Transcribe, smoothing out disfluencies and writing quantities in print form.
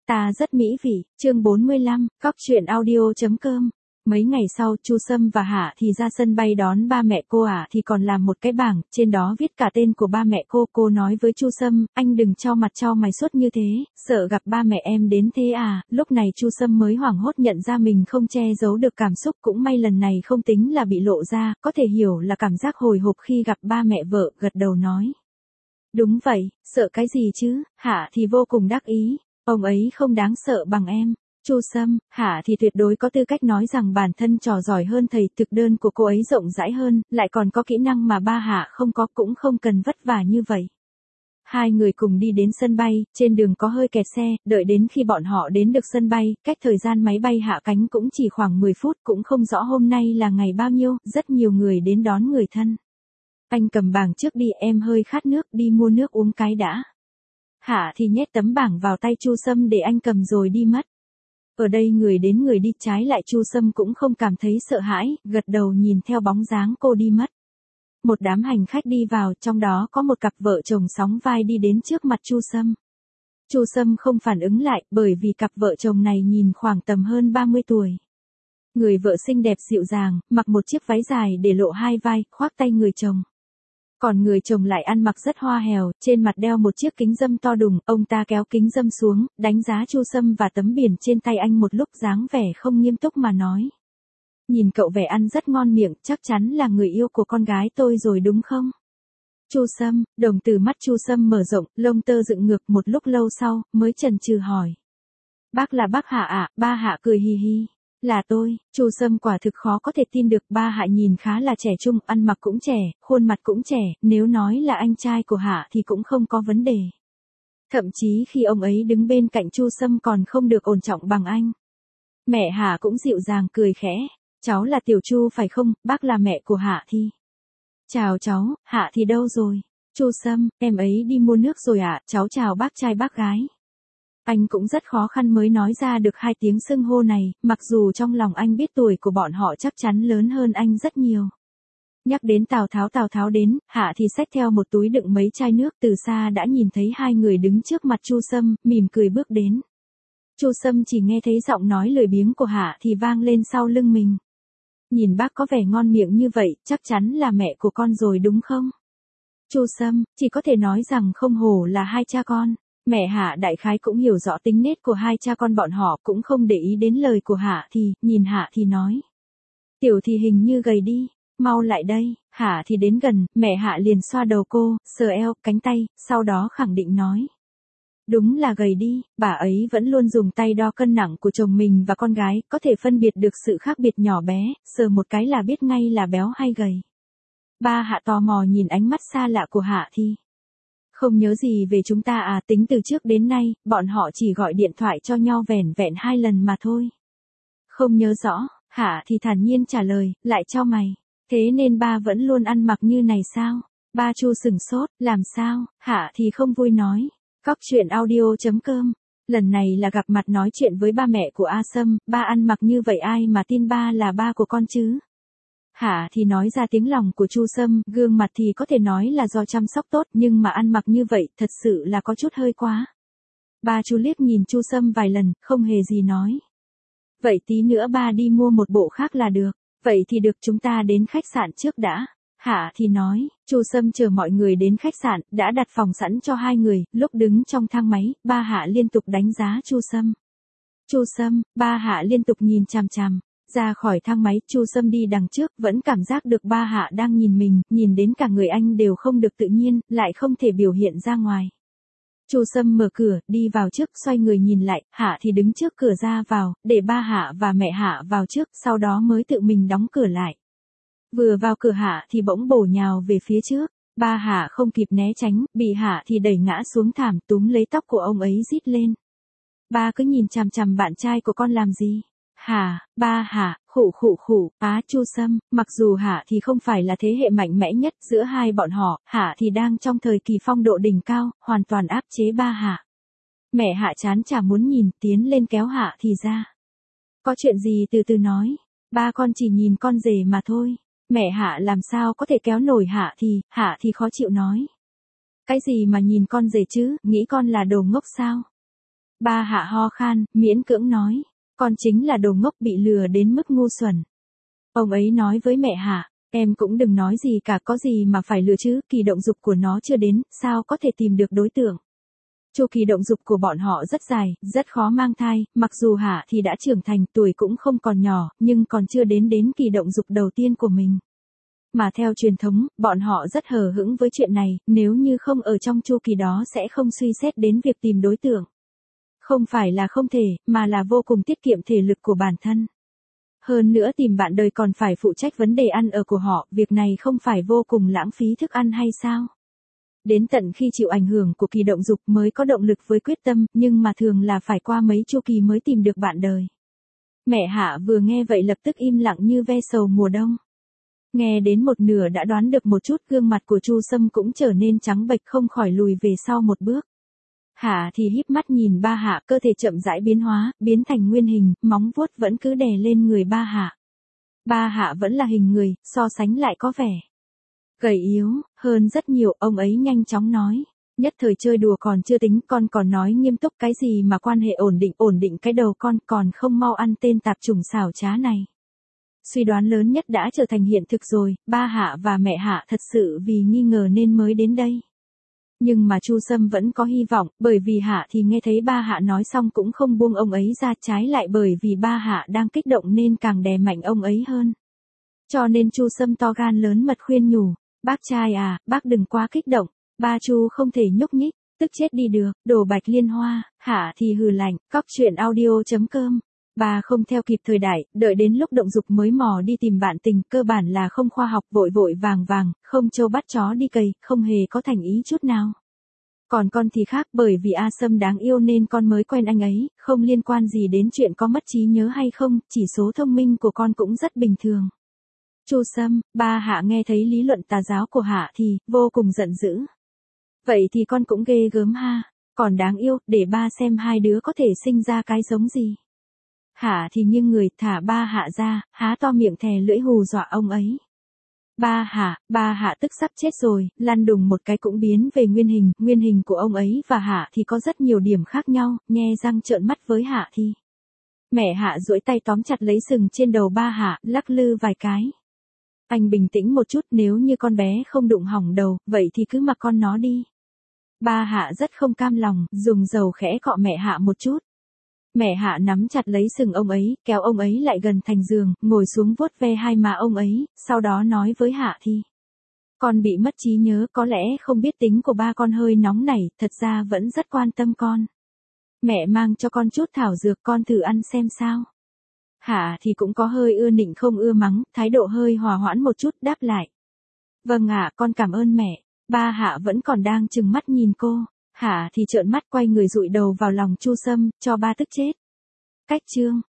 Ta rất mỹ vị, chương 45, cóc truyện audio.com. Mấy ngày sau, Chu Sâm và Hạ thì ra sân bay đón ba mẹ cô. Thì còn làm một cái bảng, trên đó viết cả tên của ba mẹ cô nói với Chu Sâm, anh đừng cho mặt cho mày suốt như thế, sợ gặp ba mẹ em đến thế à. Lúc này Chu Sâm mới hoảng hốt nhận ra mình không che giấu được cảm xúc, cũng may lần này không tính là bị lộ ra, có thể hiểu là cảm giác hồi hộp khi gặp ba mẹ vợ, gật đầu nói. Đúng vậy, sợ cái gì chứ. Hạ thì vô cùng đắc ý, ông ấy không đáng sợ bằng em. Chu Sâm, Hạ thì tuyệt đối có tư cách nói rằng bản thân trò giỏi hơn thầy, thực đơn của cô ấy rộng rãi hơn, lại còn có kỹ năng mà ba Hạ không có, cũng không cần vất vả như vậy. Hai người cùng đi đến sân bay, trên đường có hơi kẹt xe, đợi đến khi bọn họ đến được sân bay, cách thời gian máy bay hạ cánh cũng chỉ khoảng 10 phút, cũng không rõ hôm nay là ngày bao nhiêu, rất nhiều người đến đón người thân. Anh cầm bảng trước đi, em hơi khát nước, đi mua nước uống cái đã. Hạ thì nhét tấm bảng vào tay Chu Sâm để anh cầm rồi đi mất. Ở đây người đến người đi, trái lại Chu Sâm cũng không cảm thấy sợ hãi, gật đầu nhìn theo bóng dáng cô đi mất. Một đám hành khách đi vào, trong đó có một cặp vợ chồng sóng vai đi đến trước mặt Chu Sâm. Chu Sâm không phản ứng lại, bởi vì cặp vợ chồng này nhìn khoảng tầm hơn 30 tuổi. Người vợ xinh đẹp dịu dàng, mặc một chiếc váy dài để lộ hai vai, khoác tay người chồng. Còn người chồng lại ăn mặc rất hoa hèo, trên mặt đeo một chiếc kính râm to đùng, ông ta kéo kính râm xuống, đánh giá Chu Sâm và tấm biển trên tay anh một lúc, dáng vẻ không nghiêm túc mà nói. Nhìn cậu vẻ ăn rất ngon miệng, chắc chắn là người yêu của con gái tôi rồi đúng không? Chu Sâm, đồng tử mắt Chu Sâm mở rộng, lông tơ dựng ngược, một lúc lâu sau, mới chần chừ hỏi. Bác là bác Hạ ạ? Ba Hạ cười hì hì. Là tôi. Chu Sâm quả thực khó có thể tin được, ba Hạ nhìn khá là trẻ trung, ăn mặc cũng trẻ, khuôn mặt cũng trẻ, nếu nói là anh trai của Hạ thì cũng không có vấn đề. Thậm chí khi ông ấy đứng bên cạnh Chu Sâm còn không được ổn trọng bằng anh. Mẹ Hạ cũng dịu dàng cười khẽ. Cháu là Tiểu Chu phải không, bác là mẹ của Hạ Thi. Chào cháu, Hạ Thi đâu rồi? Chu Sâm, em ấy đi mua nước rồi ạ, cháu chào bác trai bác gái. Anh cũng rất khó khăn mới nói ra được hai tiếng xưng hô này, mặc dù trong lòng anh biết tuổi của bọn họ chắc chắn lớn hơn anh rất nhiều. Nhắc đến Tào Tháo đến, Hạ Thi xách theo một túi đựng mấy chai nước, từ xa đã nhìn thấy hai người đứng trước mặt Chu Sâm, mỉm cười bước đến. Chu Sâm chỉ nghe thấy giọng nói lười biếng của Hạ Thi vang lên sau lưng mình. Nhìn bác có vẻ ngon miệng như vậy, chắc chắn là mẹ của con rồi đúng không? Chu Sâm, chỉ có thể nói rằng không hổ là hai cha con. Mẹ Hạ đại khái cũng hiểu rõ tính nết của hai cha con bọn họ, cũng không để ý đến lời của Hạ Thi, nhìn Hạ Thi nói. Tiểu Thi hình như gầy đi, mau lại đây. Hạ Thi đến gần, mẹ Hạ liền xoa đầu cô, sờ eo, cánh tay, sau đó khẳng định nói. Đúng là gầy đi, bà ấy vẫn luôn dùng tay đo cân nặng của chồng mình và con gái, có thể phân biệt được sự khác biệt nhỏ bé, sờ một cái là biết ngay là béo hay gầy. Ba Hạ tò mò nhìn ánh mắt xa lạ của Hạ Thi. Không nhớ gì về chúng ta à? Tính từ trước đến nay, bọn họ chỉ gọi điện thoại cho nhau vẻn vẹn 2 lần mà thôi. Không nhớ rõ, Hạ Thi thản nhiên trả lời, lại chau mày. Thế nên ba vẫn luôn ăn mặc như này sao? Ba Chu sửng sốt, làm sao? Hạ Thi không vui nói. Cóc truyện audio.com. Lần này là gặp mặt nói chuyện với ba mẹ của A Sâm, ba ăn mặc như vậy ai mà tin ba là ba của con chứ? Hạ thì nói ra tiếng lòng của Chu Sâm, gương mặt thì có thể nói là do chăm sóc tốt, nhưng mà ăn mặc như vậy, thật sự là có chút hơi quá. Ba Chu liếc nhìn Chu Sâm vài lần, không hề gì nói. Vậy tí nữa ba đi mua một bộ khác là được. Vậy thì được, chúng ta đến khách sạn trước đã. Hạ thì nói, Chu Sâm chờ mọi người đến khách sạn, đã đặt phòng sẵn cho hai người, lúc đứng trong thang máy, ba Hạ liên tục đánh giá Chu Sâm. Chu Sâm, ba Hạ liên tục nhìn chằm chằm. Ra khỏi thang máy, Chu Sâm đi đằng trước, vẫn cảm giác được ba Hạ đang nhìn mình, nhìn đến cả người anh đều không được tự nhiên, lại không thể biểu hiện ra ngoài. Chu Sâm mở cửa, đi vào trước, xoay người nhìn lại, Hạ thì đứng trước cửa ra vào, để ba Hạ và mẹ Hạ vào trước, sau đó mới tự mình đóng cửa lại. Vừa vào cửa Hạ thì bỗng bổ nhào về phía trước, ba Hạ không kịp né tránh, bị Hạ thì đẩy ngã xuống thảm, túm lấy tóc của ông ấy rít lên. Ba cứ nhìn chằm chằm bạn trai của con làm gì? Hả, ba Hạ, khụ, Chu Sâm, mặc dù Hạ thì không phải là thế hệ mạnh mẽ nhất, giữa hai bọn họ, Hạ thì đang trong thời kỳ phong độ đỉnh cao, hoàn toàn áp chế ba Hạ. Mẹ Hạ chán chả muốn nhìn, tiến lên kéo Hạ thì ra. Có chuyện gì từ từ nói, ba con chỉ nhìn con rể mà thôi. Mẹ Hạ làm sao có thể kéo nổi Hạ thì khó chịu nói. Cái gì mà nhìn con rể chứ, nghĩ con là đồ ngốc sao? Ba Hạ ho khan, miễn cưỡng nói. Con chính là đồ ngốc bị lừa đến mức ngu xuẩn. Ông ấy nói với mẹ Hạ, em cũng đừng nói gì cả, có gì mà phải lừa chứ, kỳ động dục của nó chưa đến, sao có thể tìm được đối tượng. Chu kỳ động dục của bọn họ rất dài, rất khó mang thai, mặc dù Hạ thì đã trưởng thành, tuổi cũng không còn nhỏ, nhưng còn chưa đến kỳ động dục đầu tiên của mình. Mà theo truyền thống, bọn họ rất hờ hững với chuyện này, nếu như không ở trong chu kỳ đó sẽ không suy xét đến việc tìm đối tượng. Không phải là không thể, mà là vô cùng tiết kiệm thể lực của bản thân. Hơn nữa tìm bạn đời còn phải phụ trách vấn đề ăn ở của họ, việc này không phải vô cùng lãng phí thức ăn hay sao? Đến tận khi chịu ảnh hưởng của kỳ động dục mới có động lực với quyết tâm, nhưng mà thường là phải qua mấy chu kỳ mới tìm được bạn đời. Mẹ Hạ vừa nghe vậy lập tức im lặng như ve sầu mùa đông. Nghe đến một nửa đã đoán được một chút, gương mặt của Chu Sâm cũng trở nên trắng bệch, không khỏi lùi về sau một bước. Hạ thì híp mắt nhìn Ba Hạ, cơ thể chậm rãi biến hóa, biến thành nguyên hình, móng vuốt vẫn cứ đè lên người Ba Hạ. Ba Hạ vẫn là hình người, so sánh lại có vẻ gầy yếu hơn rất nhiều, ông ấy nhanh chóng nói. Nhất thời chơi đùa còn chưa tính, con còn nói nghiêm túc cái gì mà quan hệ ổn định cái đầu con, còn không mau ăn tên tạp chủng xảo trá này. Suy đoán lớn nhất đã trở thành hiện thực rồi, Ba Hạ và mẹ Hạ thật sự vì nghi ngờ nên mới đến đây. Nhưng mà Chu Sâm vẫn có hy vọng, bởi vì Hạ thì nghe thấy Ba Hạ nói xong cũng không buông ông ấy ra, trái lại bởi vì Ba Hạ đang kích động nên càng đè mạnh ông ấy hơn. Cho nên Chu Sâm to gan lớn mật khuyên nhủ, bác trai à, bác đừng quá kích động, ba Chu không thể nhúc nhích, tức chết đi được, đồ Bạch Liên Hoa. Hạ thì hừ lạnh, cóc truyện audio.com. Bà không theo kịp thời đại, đợi đến lúc động dục mới mò đi tìm bạn tình, cơ bản là không khoa học, vội vàng, không trâu bắt chó đi cày, không hề có thành ý chút nào. Còn con thì khác, bởi vì A Sâm đáng yêu nên con mới quen anh ấy, không liên quan gì đến chuyện có mất trí nhớ hay không, chỉ số thông minh của con cũng rất bình thường. Chu Sâm, Ba Hạ nghe thấy lý luận tà giáo của Hạ thì vô cùng giận dữ. Vậy thì con cũng ghê gớm ha, còn đáng yêu, để ba xem hai đứa có thể sinh ra cái giống gì. Hạ thì nghiêng người thả Ba Hạ ra, há to miệng thè lưỡi hù dọa ông ấy. Ba Hạ tức sắp chết rồi, lăn đùng một cái cũng biến về nguyên hình của ông ấy và Hạ thì có rất nhiều điểm khác nhau, nhe răng trợn mắt với Hạ thì. Mẹ Hạ duỗi tay tóm chặt lấy sừng trên đầu Ba Hạ, lắc lư vài cái. Anh bình tĩnh một chút, nếu như con bé không đụng hỏng đầu, vậy thì cứ mặc con nó đi. Ba Hạ rất không cam lòng, dùng dầu khẽ cọ mẹ Hạ một chút. Mẹ Hạ nắm chặt lấy sừng ông ấy, kéo ông ấy lại gần thành giường, ngồi xuống vuốt ve hai má ông ấy, sau đó nói với Hạ thì. Con bị mất trí nhớ, có lẽ không biết tính của ba con hơi nóng nảy, thật ra vẫn rất quan tâm con. Mẹ mang cho con chút thảo dược, con thử ăn xem sao. Hạ thì cũng có hơi ưa nịnh không ưa mắng, thái độ hơi hòa hoãn một chút, đáp lại. Vâng ạ, con cảm ơn mẹ. Ba Hạ vẫn còn đang trừng mắt nhìn cô. Hạ thì trợn mắt quay người dụi đầu vào lòng Chu Sâm, cho ba tức chết. Cách chương